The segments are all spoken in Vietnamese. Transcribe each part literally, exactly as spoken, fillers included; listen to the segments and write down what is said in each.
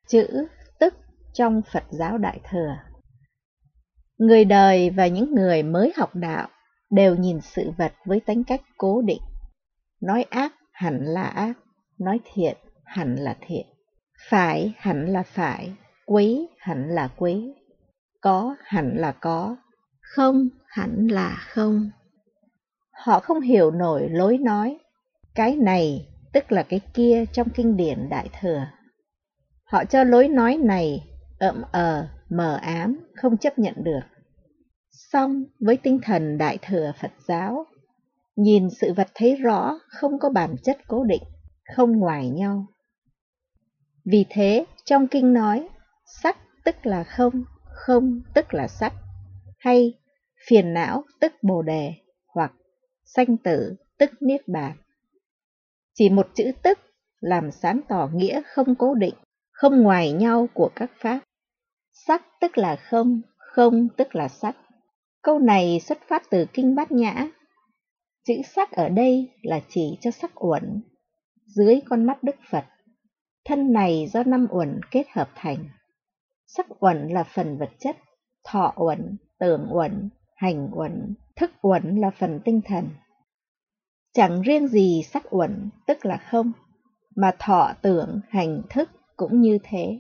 Chữ tức trong Phật giáo Đại Thừa. Người đời và những người mới học đạo đều nhìn sự vật với tính cách cố định. Nói ác hẳn là ác, nói thiện hẳn là thiện, phải hẳn là phải, quý hẳn là quý, có hẳn là có, không hẳn là không. Họ không hiểu nổi lối nói cái này tức là cái kia trong kinh điển Đại Thừa. Họ cho lối nói này ợm ờ, mờ ám, không chấp nhận được. Song với tinh thần Đại Thừa Phật giáo, nhìn sự vật thấy rõ, không có bản chất cố định, không ngoài nhau. Vì thế, trong kinh nói, sắc tức là không, không tức là sắc, hay phiền não tức bồ đề, hoặc sanh tử tức niết bàn. Chỉ một chữ tức làm sáng tỏ nghĩa không cố định, không ngoài nhau của các pháp. Sắc tức là không, không tức là sắc. Câu này xuất phát từ Kinh Bát Nhã. Chữ sắc ở đây là chỉ cho sắc uẩn, dưới con mắt Đức Phật. Thân này do năm uẩn kết hợp thành. Sắc uẩn là phần vật chất, thọ uẩn, tưởng uẩn, hành uẩn, thức uẩn là phần tinh thần. Chẳng riêng gì sắc uẩn tức là không, mà thọ tưởng hành thức cũng như thế.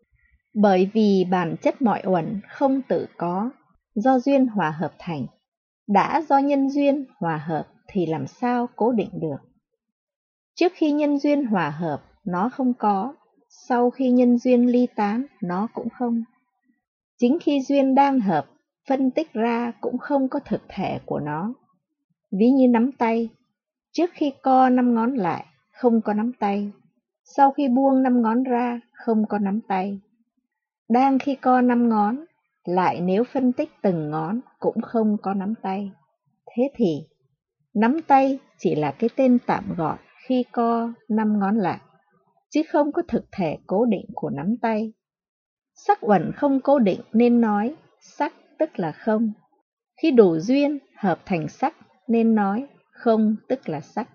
Bởi vì bản chất mọi uẩn không tự có, do duyên hòa hợp thành. Đã do nhân duyên hòa hợp thì làm sao cố định được. Trước khi nhân duyên hòa hợp, nó không có, sau khi nhân duyên ly tán, nó cũng không. Chính khi duyên đang hợp, phân tích ra cũng không có thực thể của nó. Ví như nắm tay, trước khi co năm ngón lại, không có nắm tay. Sau khi buông năm ngón ra, không có nắm tay. Đang khi co năm ngón, lại nếu phân tích từng ngón cũng không có nắm tay. Thế thì, nắm tay chỉ là cái tên tạm gọi khi co năm ngón lại, chứ không có thực thể cố định của nắm tay. Sắc uẩn không cố định nên nói sắc tức là không. Khi đủ duyên hợp thành sắc nên nói không tức là sắc.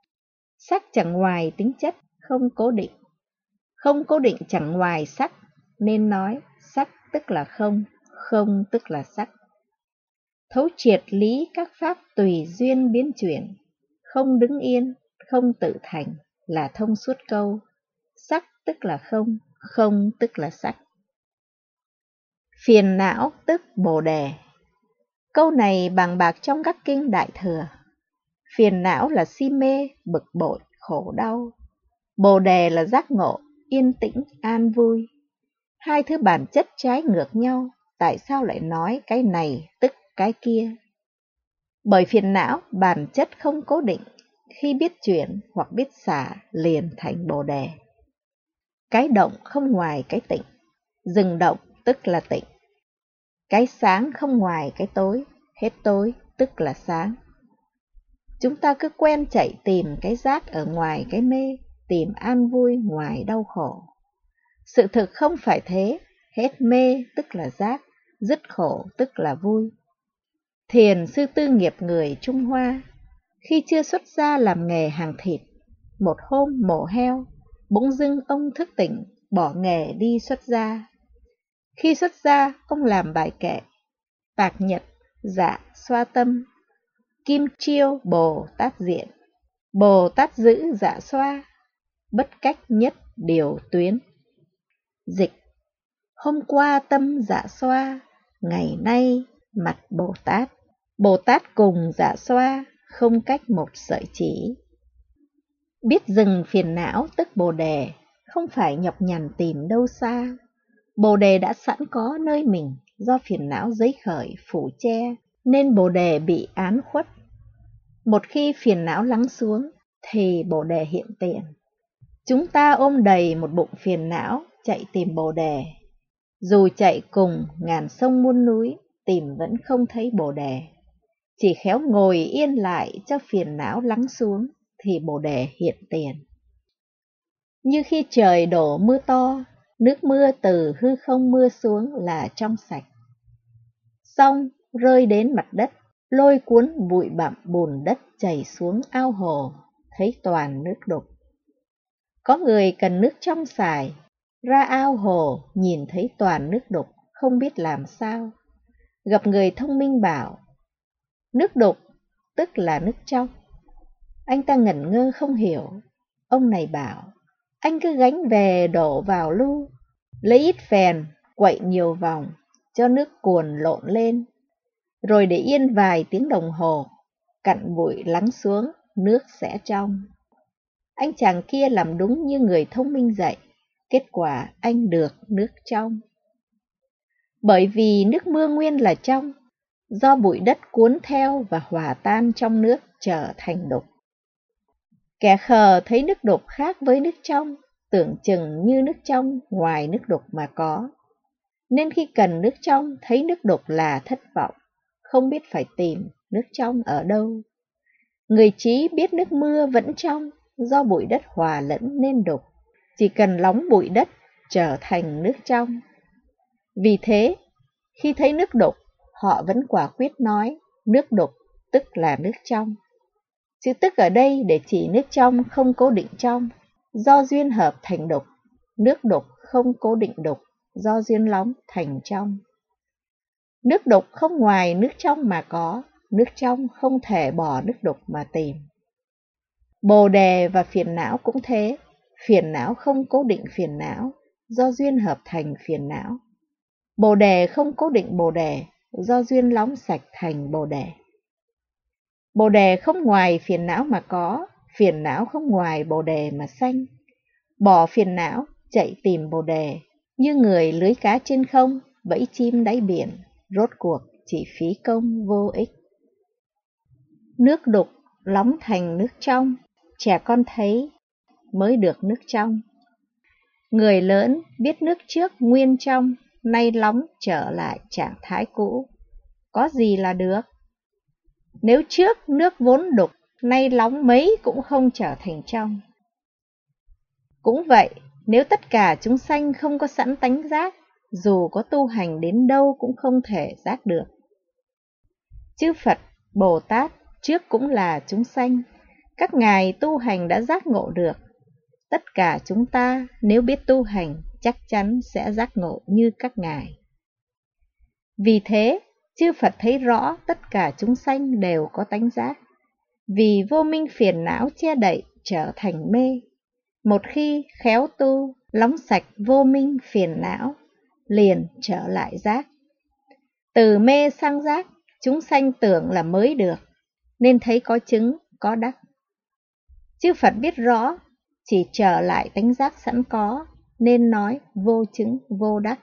Sắc chẳng ngoài tính chất, không cố định. Không cố định chẳng ngoài sắc nên nói sắc tức là không, không tức là sắc. Thấu triệt lý các pháp tùy duyên biến chuyển, không đứng yên, không tự thành, là thông suốt câu sắc tức là không, không tức là sắc. Phiền não tức bồ đề. Câu này bàng bạc trong các kinh Đại Thừa. Phiền não là si mê, bực bội, khổ đau. Bồ đề là giác ngộ, yên tĩnh, an vui. Hai thứ bản chất trái ngược nhau, tại sao lại nói cái này tức cái kia? Bởi phiền não bản chất không cố định, khi biết chuyển hoặc biết xả liền thành bồ đề. Cái động không ngoài cái tịnh, dừng động tức là tịnh. Cái sáng không ngoài cái tối, hết tối tức là sáng. Chúng ta cứ quen chạy tìm cái giác ở ngoài cái mê, tìm an vui ngoài đau khổ. Sự thực không phải thế, hết mê tức là giác, dứt khổ tức là vui. Thiền sư Tư Nghiệp người Trung Hoa, khi chưa xuất gia làm nghề hàng thịt, một hôm mổ heo, bỗng dưng ông thức tỉnh, bỏ nghề đi xuất gia. Khi xuất gia, ông làm bài kệ, Bạc Nhật, Dạ, Xoa Tâm, Kim Chiêu, Bồ Tát Diện, Bồ Tát Giữ, Dạ Xoa, bất cách nhất điều tuyến. Dịch: hôm qua tâm dạ xoa, ngày nay mặt Bồ Tát. Bồ Tát cùng dạ xoa, không cách một sợi chỉ. Biết dừng phiền não tức bồ đề, không phải nhọc nhằn tìm đâu xa. Bồ đề đã sẵn có nơi mình, do phiền não dấy khởi phủ che, nên bồ đề bị án khuất. Một khi phiền não lắng xuống, thì bồ đề hiện tiền. Chúng ta ôm đầy một bụng phiền não, chạy tìm bồ đề. Dù chạy cùng ngàn sông muôn núi, tìm vẫn không thấy bồ đề. Chỉ khéo ngồi yên lại cho phiền não lắng xuống, thì bồ đề hiện tiền. Như khi trời đổ mưa to, nước mưa từ hư không mưa xuống là trong sạch. Xong rơi đến mặt đất, lôi cuốn bụi bặm bùn đất chảy xuống ao hồ, thấy toàn nước đục. Có người cần nước trong xài, ra ao hồ nhìn thấy toàn nước đục, không biết làm sao. Gặp người thông minh bảo, nước đục tức là nước trong. Anh ta ngẩn ngơ không hiểu. Ông này bảo, anh cứ gánh về đổ vào lu, lấy ít phèn, quậy nhiều vòng, cho nước cuồn lộn lên, rồi để yên vài tiếng đồng hồ, cặn bụi lắng xuống, nước sẽ trong. Anh chàng kia làm đúng như người thông minh dạy, kết quả anh được nước trong. Bởi vì nước mưa nguyên là trong, do bụi đất cuốn theo và hòa tan trong nước trở thành đục. Kẻ khờ thấy nước đục khác với nước trong, tưởng chừng như nước trong ngoài nước đục mà có. Nên khi cần nước trong thấy nước đục là thất vọng, không biết phải tìm nước trong ở đâu. Người trí biết nước mưa vẫn trong, do bụi đất hòa lẫn nên đục, chỉ cần lóng bụi đất trở thành nước trong. Vì thế, khi thấy nước đục, họ vẫn quả quyết nói nước đục tức là nước trong. Chữ tức ở đây để chỉ nước trong không cố định trong, do duyên hợp thành đục, nước đục không cố định đục, do duyên lóng thành trong. Nước đục không ngoài nước trong mà có, nước trong không thể bỏ nước đục mà tìm. Bồ đề và phiền não cũng thế, phiền não không cố định phiền não, do duyên hợp thành phiền não. Bồ đề không cố định bồ đề, do duyên lóng sạch thành bồ đề. Bồ đề không ngoài phiền não mà có, phiền não không ngoài bồ đề mà sanh. Bỏ phiền não, chạy tìm bồ đề, như người lưới cá trên không, bẫy chim đáy biển, rốt cuộc chỉ phí công vô ích. Nước đục lóng thành nước trong, trẻ con thấy mới được nước trong. Người lớn biết nước trước nguyên trong, nay lóng trở lại trạng thái cũ. Có gì là được? Nếu trước nước vốn đục, nay lóng mấy cũng không trở thành trong. Cũng vậy, nếu tất cả chúng sanh không có sẵn tánh giác, dù có tu hành đến đâu cũng không thể giác được. Chư Phật, Bồ Tát trước cũng là chúng sanh, các ngài tu hành đã giác ngộ được. Tất cả chúng ta nếu biết tu hành chắc chắn sẽ giác ngộ như các ngài. Vì thế, chư Phật thấy rõ tất cả chúng sanh đều có tánh giác. Vì vô minh phiền não che đậy trở thành mê. Một khi khéo tu, lóng sạch vô minh phiền não, liền trở lại giác. Từ mê sang giác, chúng sanh tưởng là mới được, nên thấy có chứng, có đắc. Chư Phật biết rõ, chỉ trở lại tánh giác sẵn có, nên nói vô chứng, vô đắc.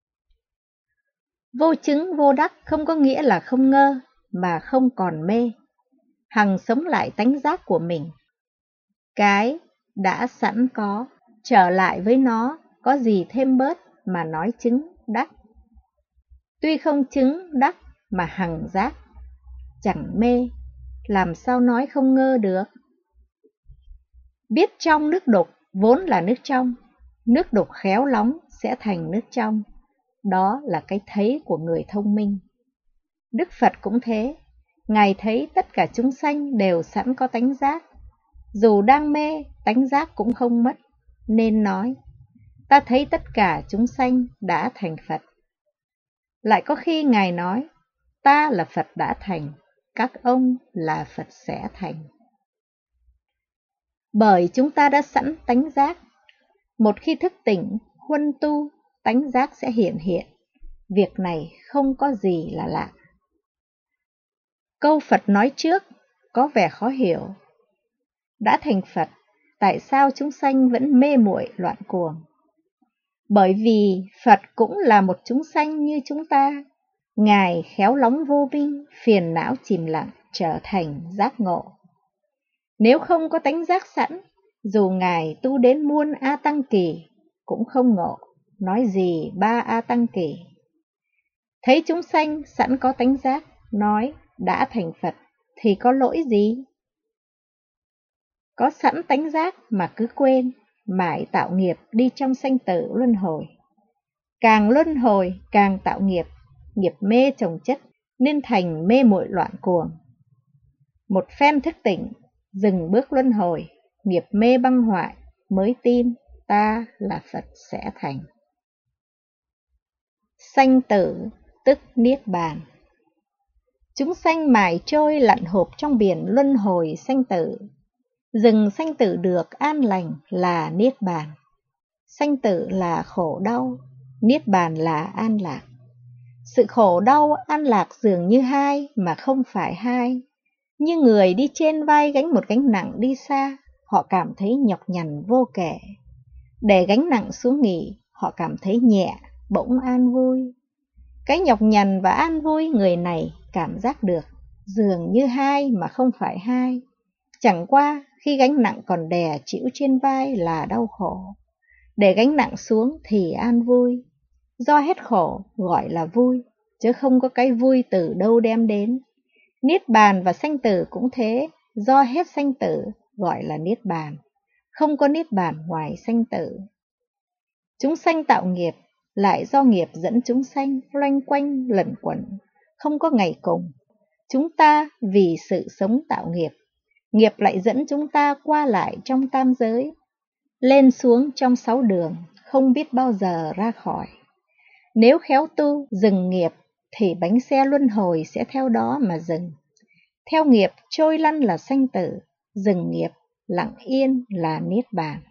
Vô chứng, vô đắc không có nghĩa là không ngơ, mà không còn mê. Hằng sống lại tánh giác của mình. Cái đã sẵn có, trở lại với nó, có gì thêm bớt mà nói chứng, đắc. Tuy không chứng, đắc mà hằng giác, chẳng mê, làm sao nói không ngơ được. Biết trong nước đục vốn là nước trong, nước đục khéo lóng sẽ thành nước trong. Đó là cái thấy của người thông minh. Đức Phật cũng thế, Ngài thấy tất cả chúng sanh đều sẵn có tánh giác. Dù đang mê, tánh giác cũng không mất, nên nói, ta thấy tất cả chúng sanh đã thành Phật. Lại có khi Ngài nói, ta là Phật đã thành, các ông là Phật sẽ thành. Bởi chúng ta đã sẵn tánh giác, một khi thức tỉnh, huân tu, tánh giác sẽ hiện hiện. Việc này không có gì là lạ. Câu Phật nói trước có vẻ khó hiểu. Đã thành Phật, tại sao chúng sanh vẫn mê muội loạn cuồng? Bởi vì Phật cũng là một chúng sanh như chúng ta. Ngài khéo lóng vô minh, phiền não chìm lặng, trở thành giác ngộ. Nếu không có tánh giác sẵn, dù Ngài tu đến muôn A Tăng Kỳ, cũng không ngộ, nói gì ba A Tăng Kỳ. Thấy chúng sanh sẵn có tánh giác, nói đã thành Phật, thì có lỗi gì? Có sẵn tánh giác mà cứ quên, mãi tạo nghiệp đi trong sanh tử luân hồi. Càng luân hồi, càng tạo nghiệp, nghiệp mê chồng chất, nên thành mê muội loạn cuồng. Một phen thức tỉnh, dừng bước luân hồi, nghiệp mê băng hoại, mới tin ta là Phật sẽ thành. Sanh tử tức niết bàn. Chúng sanh mải trôi lặn hộp trong biển luân hồi sanh tử. Dừng sanh tử được an lành là niết bàn. Sanh tử là khổ đau, niết bàn là an lạc. Sự khổ đau an lạc dường như hai mà không phải hai. Như người đi trên vai gánh một gánh nặng đi xa, họ cảm thấy nhọc nhằn vô kể. Để gánh nặng xuống nghỉ, họ cảm thấy nhẹ, bỗng an vui. Cái nhọc nhằn và an vui người này cảm giác được, dường như hai mà không phải hai. Chẳng qua khi gánh nặng còn đè chịu trên vai là đau khổ. Để gánh nặng xuống thì an vui. Do hết khổ gọi là vui, chứ không có cái vui từ đâu đem đến. Niết bàn và sanh tử cũng thế, do hết sanh tử gọi là niết bàn. Không có niết bàn ngoài sanh tử. Chúng sanh tạo nghiệp, lại do nghiệp dẫn chúng sanh loanh quanh lẩn quẩn, không có ngày cùng. Chúng ta vì sự sống tạo nghiệp, nghiệp lại dẫn chúng ta qua lại trong tam giới, lên xuống trong sáu đường, không biết bao giờ ra khỏi. Nếu khéo tu, dừng nghiệp, thì bánh xe luân hồi sẽ theo đó mà dừng. Theo nghiệp trôi lăn là sanh tử, dừng nghiệp, lặng yên là niết bàn.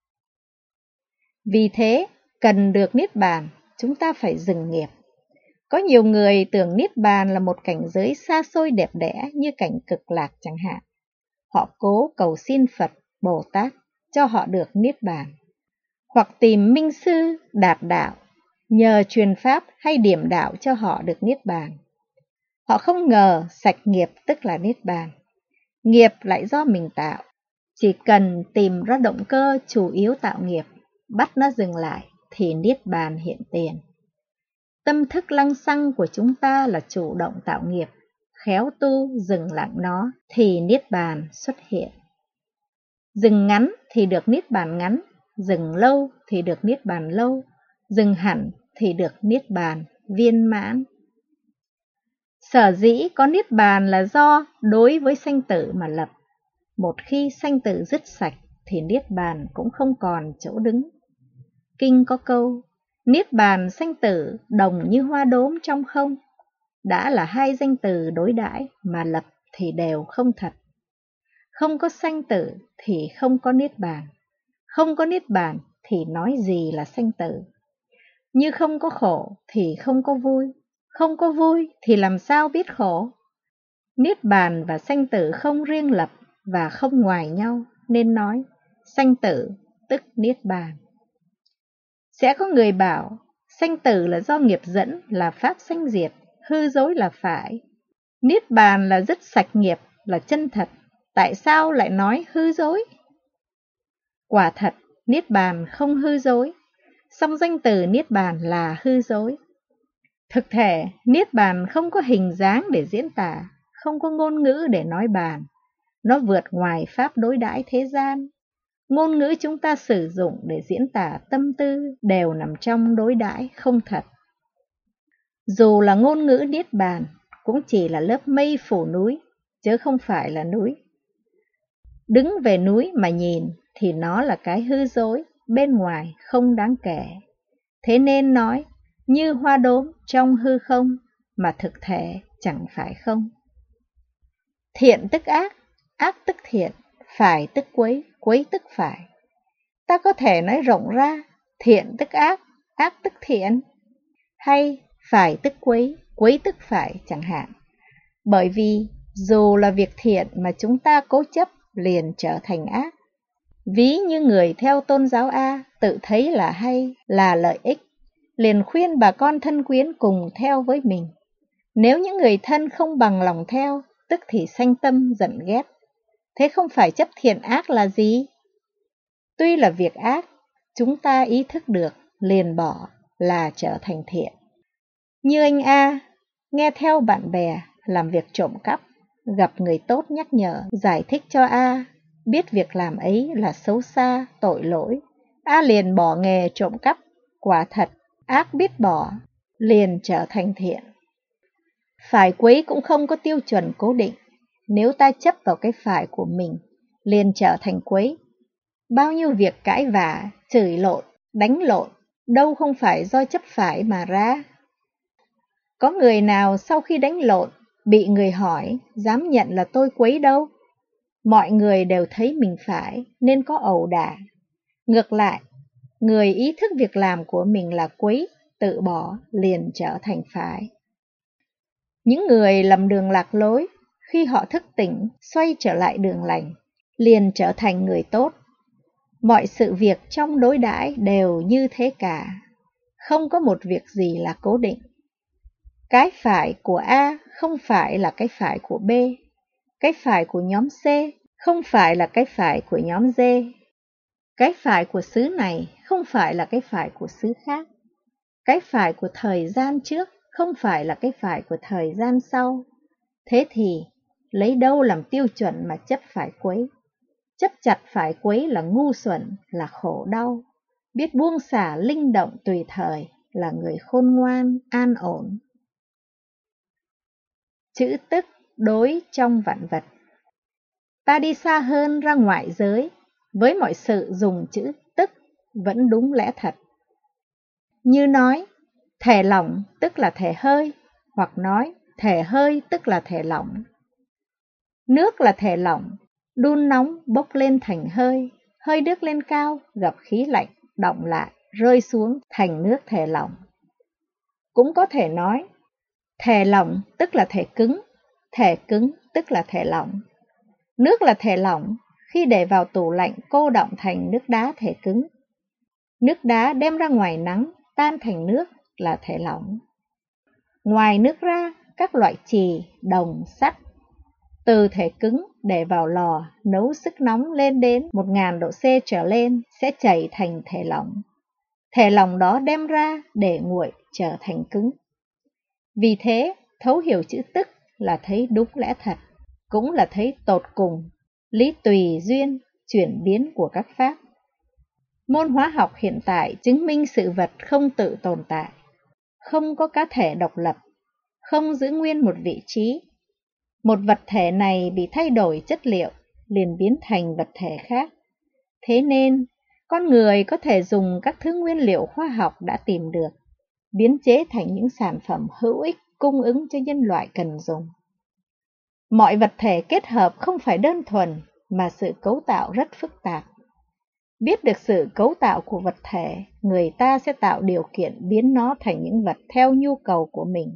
Vì thế, cần được niết bàn, chúng ta phải dừng nghiệp. Có nhiều người tưởng niết bàn là một cảnh giới xa xôi đẹp đẽ như cảnh cực lạc chẳng hạn. Họ cố cầu xin Phật, Bồ Tát cho họ được niết bàn. Hoặc tìm minh sư, đạt đạo, nhờ truyền pháp hay điểm đạo cho họ được niết bàn. Họ không ngờ sạch nghiệp tức là niết bàn. Nghiệp lại do mình tạo. Chỉ cần tìm ra động cơ chủ yếu tạo nghiệp, bắt nó dừng lại thì niết bàn hiện tiền. Tâm thức lăng xăng của chúng ta là chủ động tạo nghiệp, khéo tu dừng lặng nó thì niết bàn xuất hiện. Dừng ngắn thì được niết bàn ngắn, dừng lâu thì được niết bàn lâu, dừng hẳn thì được niết bàn viên mãn. Sở dĩ có niết bàn là do đối với sanh tử mà lập. Một khi sanh tử dứt sạch thì niết bàn cũng không còn chỗ đứng. Kinh có câu, niết bàn sanh tử đồng như hoa đốm trong không. Đã là hai danh từ đối đãi mà lập thì đều không thật. Không có sanh tử thì không có niết bàn. Không có niết bàn thì nói gì là sanh tử. Như không có khổ thì không có vui. Không có vui thì làm sao biết khổ. Niết bàn và sanh tử không riêng lập và không ngoài nhau, nên nói sanh tử tức niết bàn. Sẽ có người bảo sanh tử là do nghiệp dẫn, là pháp sanh diệt, hư dối là phải. Niết bàn là dứt sạch nghiệp, là chân thật. Tại sao lại nói hư dối? Quả thật, niết bàn không hư dối, song danh từ niết bàn là hư dối. Thực thể, niết bàn không có hình dáng để diễn tả, không có ngôn ngữ để nói bàn. Nó vượt ngoài pháp đối đãi thế gian. Ngôn ngữ chúng ta sử dụng để diễn tả tâm tư đều nằm trong đối đãi không thật. Dù là ngôn ngữ niết bàn, cũng chỉ là lớp mây phủ núi, chứ không phải là núi. Đứng về núi mà nhìn thì nó là cái hư dối, bên ngoài không đáng kể. Thế nên nói, như hoa đốm trong hư không, mà thực thể chẳng phải không. Thiện tức ác, ác tức thiện, phải tức quấy, quấy tức phải. Ta có thể nói rộng ra, thiện tức ác, ác tức thiện, hay phải tức quấy, quấy tức phải chẳng hạn. Bởi vì dù là việc thiện mà chúng ta cố chấp liền trở thành ác. Ví như người theo tôn giáo A tự thấy là hay, là lợi ích, liền khuyên bà con thân quyến cùng theo với mình. Nếu những người thân không bằng lòng theo, tức thì sanh tâm giận ghét. Thế không phải chấp thiện ác là gì? Tuy là việc ác, chúng ta ý thức được, liền bỏ là trở thành thiện. Như anh A, nghe theo bạn bè, làm việc trộm cắp, gặp người tốt nhắc nhở, giải thích cho A, biết việc làm ấy là xấu xa, tội lỗi. A liền bỏ nghề trộm cắp, quả thật, ác biết bỏ, liền trở thành thiện. Phải quấy cũng không có tiêu chuẩn cố định, nếu ta chấp vào cái phải của mình, liền trở thành quấy. Bao nhiêu việc cãi vã, chửi lộn, đánh lộn, đâu không phải do chấp phải mà ra. Có người nào sau khi đánh lộn, bị người hỏi, dám nhận là tôi quấy đâu? Mọi người đều thấy mình phải, nên có ẩu đả. Ngược lại, người ý thức việc làm của mình là quấy, tự bỏ, liền trở thành phải. Những người lầm đường lạc lối, khi họ thức tỉnh, xoay trở lại đường lành, liền trở thành người tốt. Mọi sự việc trong đối đãi đều như thế cả, không có một việc gì là cố định. Cái phải của A không phải là cái phải của B, cái phải của nhóm C không phải là cái phải của nhóm D. Cái phải của xứ này không phải là cái phải của xứ khác. Cái phải của thời gian trước không phải là cái phải của thời gian sau. Thế thì, lấy đâu làm tiêu chuẩn mà chấp phải quấy? Chấp chặt phải quấy là ngu xuẩn, là khổ đau. Biết buông xả linh động tùy thời là người khôn ngoan, an ổn. Chữ tức đối trong vạn vật. Ta đi xa hơn ra ngoại giới, với mọi sự dùng chữ tức vẫn đúng lẽ thật. Như nói, thể lỏng tức là thể hơi, hoặc nói, thể hơi tức là thể lỏng. Nước là thể lỏng, đun nóng bốc lên thành hơi, hơi nước lên cao, gặp khí lạnh, đọng lại, rơi xuống thành nước thể lỏng. Cũng có thể nói, thể lỏng tức là thể cứng, thể cứng tức là thể lỏng. Nước là thể lỏng, khi để vào tủ lạnh cô đọng thành nước đá thể cứng. Nước đá đem ra ngoài nắng, tan thành nước là thể lỏng. Ngoài nước ra, các loại chì, đồng, sắt, từ thể cứng để vào lò nấu sức nóng lên đến một nghìn độ C trở lên sẽ chảy thành thể lỏng. Thể lỏng đó đem ra để nguội trở thành cứng. Vì thế, thấu hiểu chữ tức là thấy đúng lẽ thật, cũng là thấy tột cùng, lý tùy duyên, chuyển biến của các pháp. Môn hóa học hiện tại chứng minh sự vật không tự tồn tại, không có cá thể độc lập, không giữ nguyên một vị trí. Một vật thể này bị thay đổi chất liệu, liền biến thành vật thể khác. Thế nên, con người có thể dùng các thứ nguyên liệu khoa học đã tìm được, biến chế thành những sản phẩm hữu ích cung ứng cho nhân loại cần dùng. Mọi vật thể kết hợp không phải đơn thuần, mà sự cấu tạo rất phức tạp. Biết được sự cấu tạo của vật thể, người ta sẽ tạo điều kiện biến nó thành những vật theo nhu cầu của mình.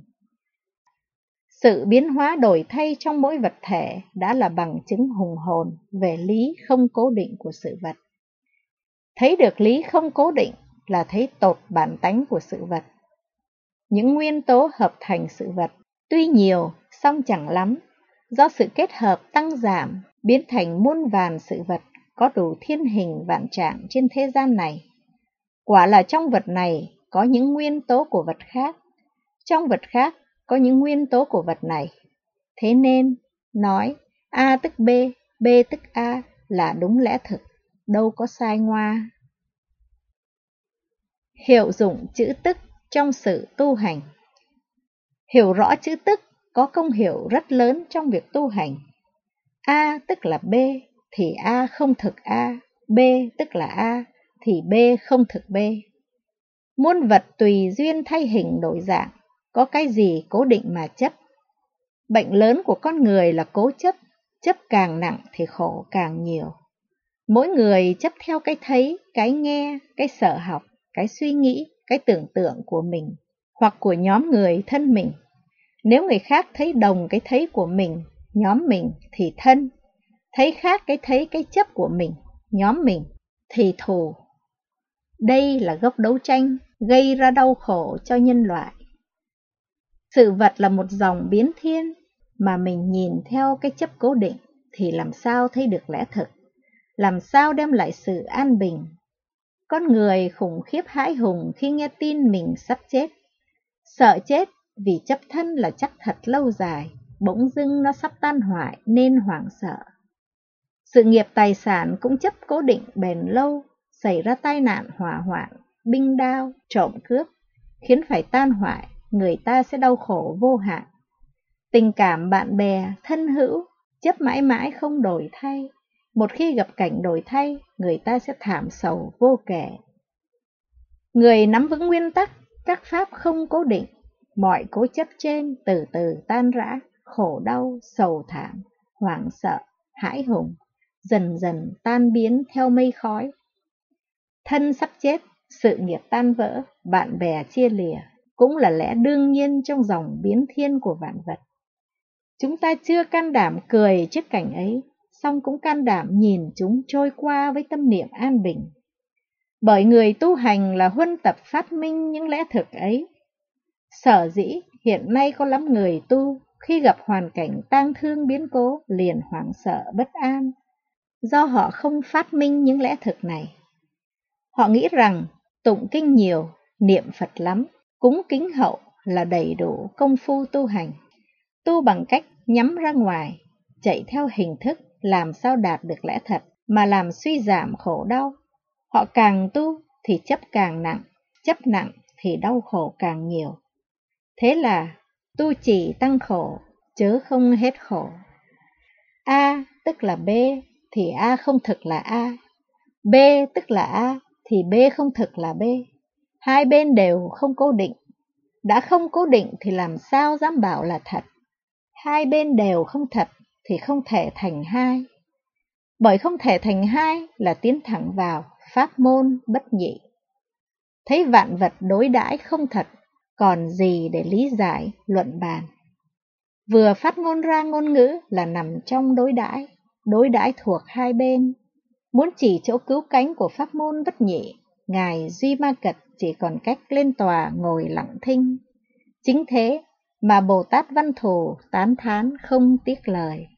Sự biến hóa đổi thay trong mỗi vật thể đã là bằng chứng hùng hồn về lý không cố định của sự vật. Thấy được lý không cố định là thấy tột bản tánh của sự vật. Những nguyên tố hợp thành sự vật, tuy nhiều, song chẳng lắm, do sự kết hợp tăng giảm, biến thành muôn vàn sự vật có đủ thiên hình vạn trạng trên thế gian này. Quả là trong vật này có những nguyên tố của vật khác, trong vật khác có những nguyên tố của vật này. Thế nên, nói A tức B, B tức A là đúng lẽ thực, đâu có sai ngoa. Hiệu dụng chữ tức trong sự tu hành. Hiểu rõ chữ tức có công hiệu rất lớn trong việc tu hành. A tức là B, thì A không thực A, B tức là A, thì B không thực B. Muôn vật tùy duyên thay hình đổi dạng, có cái gì cố định mà chấp. Bệnh lớn của con người là cố chấp, chấp càng nặng thì khổ càng nhiều. Mỗi người chấp theo cái thấy, cái nghe, cái sở học, cái suy nghĩ, cái tưởng tượng của mình, hoặc của nhóm người thân mình. Nếu người khác thấy đồng cái thấy của mình, nhóm mình thì thân, thấy khác cái thấy cái chấp của mình, nhóm mình thì thù. Đây là gốc đấu tranh, gây ra đau khổ cho nhân loại. Sự vật là một dòng biến thiên, mà mình nhìn theo cái chấp cố định thì làm sao thấy được lẽ thực, làm sao đem lại sự an bình. Con người khủng khiếp hãi hùng khi nghe tin mình sắp chết, sợ chết vì chấp thân là chắc thật lâu dài, bỗng dưng nó sắp tan hoại nên hoảng sợ. Sự nghiệp tài sản cũng chấp cố định bền lâu, xảy ra tai nạn hỏa hoạn, binh đao, trộm cướp, khiến phải tan hoại, người ta sẽ đau khổ vô hạn. Tình cảm bạn bè, thân hữu, chấp mãi mãi không đổi thay, một khi gặp cảnh đổi thay, người ta sẽ thảm sầu vô kể. Người nắm vững nguyên tắc, các pháp không cố định, mọi cố chấp trên từ từ tan rã, khổ đau, sầu thảm, hoảng sợ, hãi hùng, dần dần tan biến theo mây khói. Thân sắp chết, sự nghiệp tan vỡ, bạn bè chia lìa, cũng là lẽ đương nhiên trong dòng biến thiên của vạn vật. Chúng ta chưa can đảm cười trước cảnh ấy, song cũng can đảm nhìn chúng trôi qua với tâm niệm an bình. Bởi người tu hành là huân tập phát minh những lẽ thực ấy. Sở dĩ hiện nay có lắm người tu khi gặp hoàn cảnh tang thương biến cố liền hoảng sợ bất an, do họ không phát minh những lẽ thực này. Họ nghĩ rằng tụng kinh nhiều, niệm Phật lắm, cúng kính hậu là đầy đủ công phu tu hành. Tu bằng cách nhắm ra ngoài, chạy theo hình thức làm sao đạt được lẽ thật mà làm suy giảm khổ đau. Họ càng tu thì chấp càng nặng, chấp nặng thì đau khổ càng nhiều. Thế là tu chỉ tăng khổ, chớ không hết khổ. A tức là B thì A không thực là A, B tức là A thì B không thực là B. Hai bên đều không cố định. Đã không cố định thì làm sao dám bảo là thật. Hai bên đều không thật thì không thể thành hai. Bởi không thể thành hai là tiến thẳng vào pháp môn bất nhị. Thấy vạn vật đối đãi không thật, còn gì để lý giải, luận bàn. Vừa phát ngôn ra ngôn ngữ là nằm trong đối đãi, đối đãi thuộc hai bên. Muốn chỉ chỗ cứu cánh của pháp môn bất nhị, Ngài Duy Ma Cật chỉ còn cách lên tòa ngồi lặng thinh. Chính thế mà Bồ Tát Văn Thù tán thán không tiếc lời.